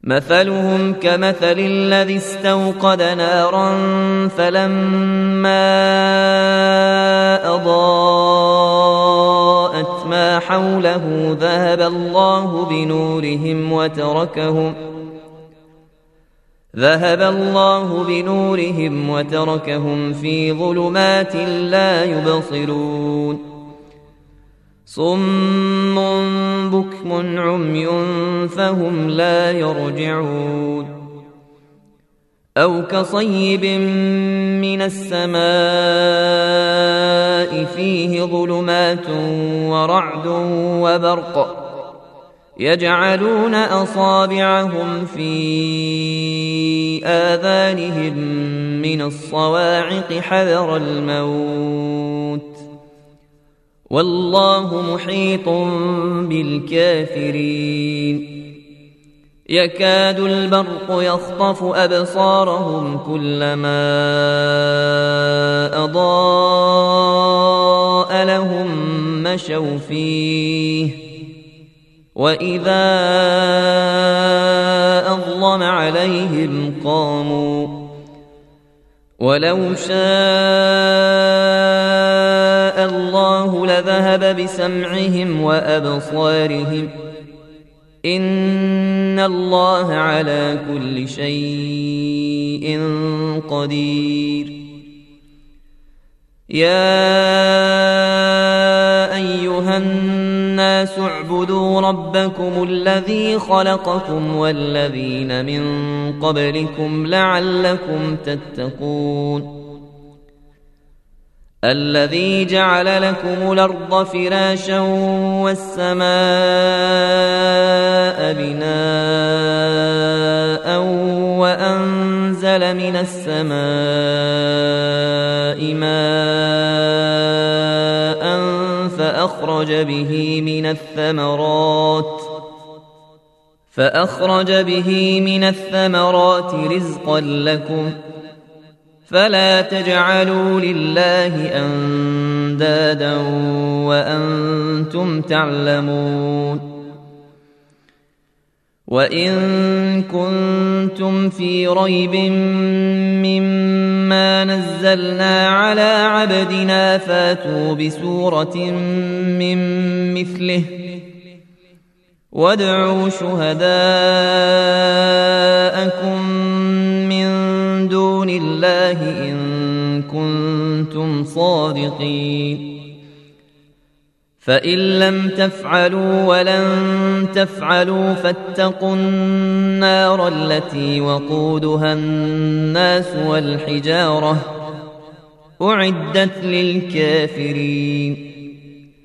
مثلهم كمثل الذي استوقد نارا فلما أضاءت ما حوله ذهب الله بنورهم وتركهم في ظلمات لا يبصرون صم بكم عمي فهم لا يرجعون أو كصيب من السماء فيه ظلمات ورعد وبرق يجعلون أصابعهم في آذانهم من الصواعق حذر الموت والله محيط بالكافرين يكاد البرق يخطف أبصارهم كلما أضاء لهم مشوا فيه وإذا أظلم عليهم قاموا ولو شاء الله لذهب بسمعهم وأبصارهم إن الله على كل شيء قدير يا أيها الناس اعبدوا ربكم الذي خلقكم والذين من قبلكم لعلكم تتقون الذي جعل لكم الأرض فراشا والسماء بناء وأنزل من السماء ماء فأخرج به من الثمرات رزقا لكم فلا تجعلوا لله أندادا وأنتم تعلمون وإن كنتم في ريب مما نزلنا على عبدنا فاتوا بسورة من مثله وادعوا شهداءكم من دون الله إن كنتم صادقين فإن لم تفعلوا ولن تفعلوا فاتقوا النار التي وقودها الناس والحجارة أعدت للكافرين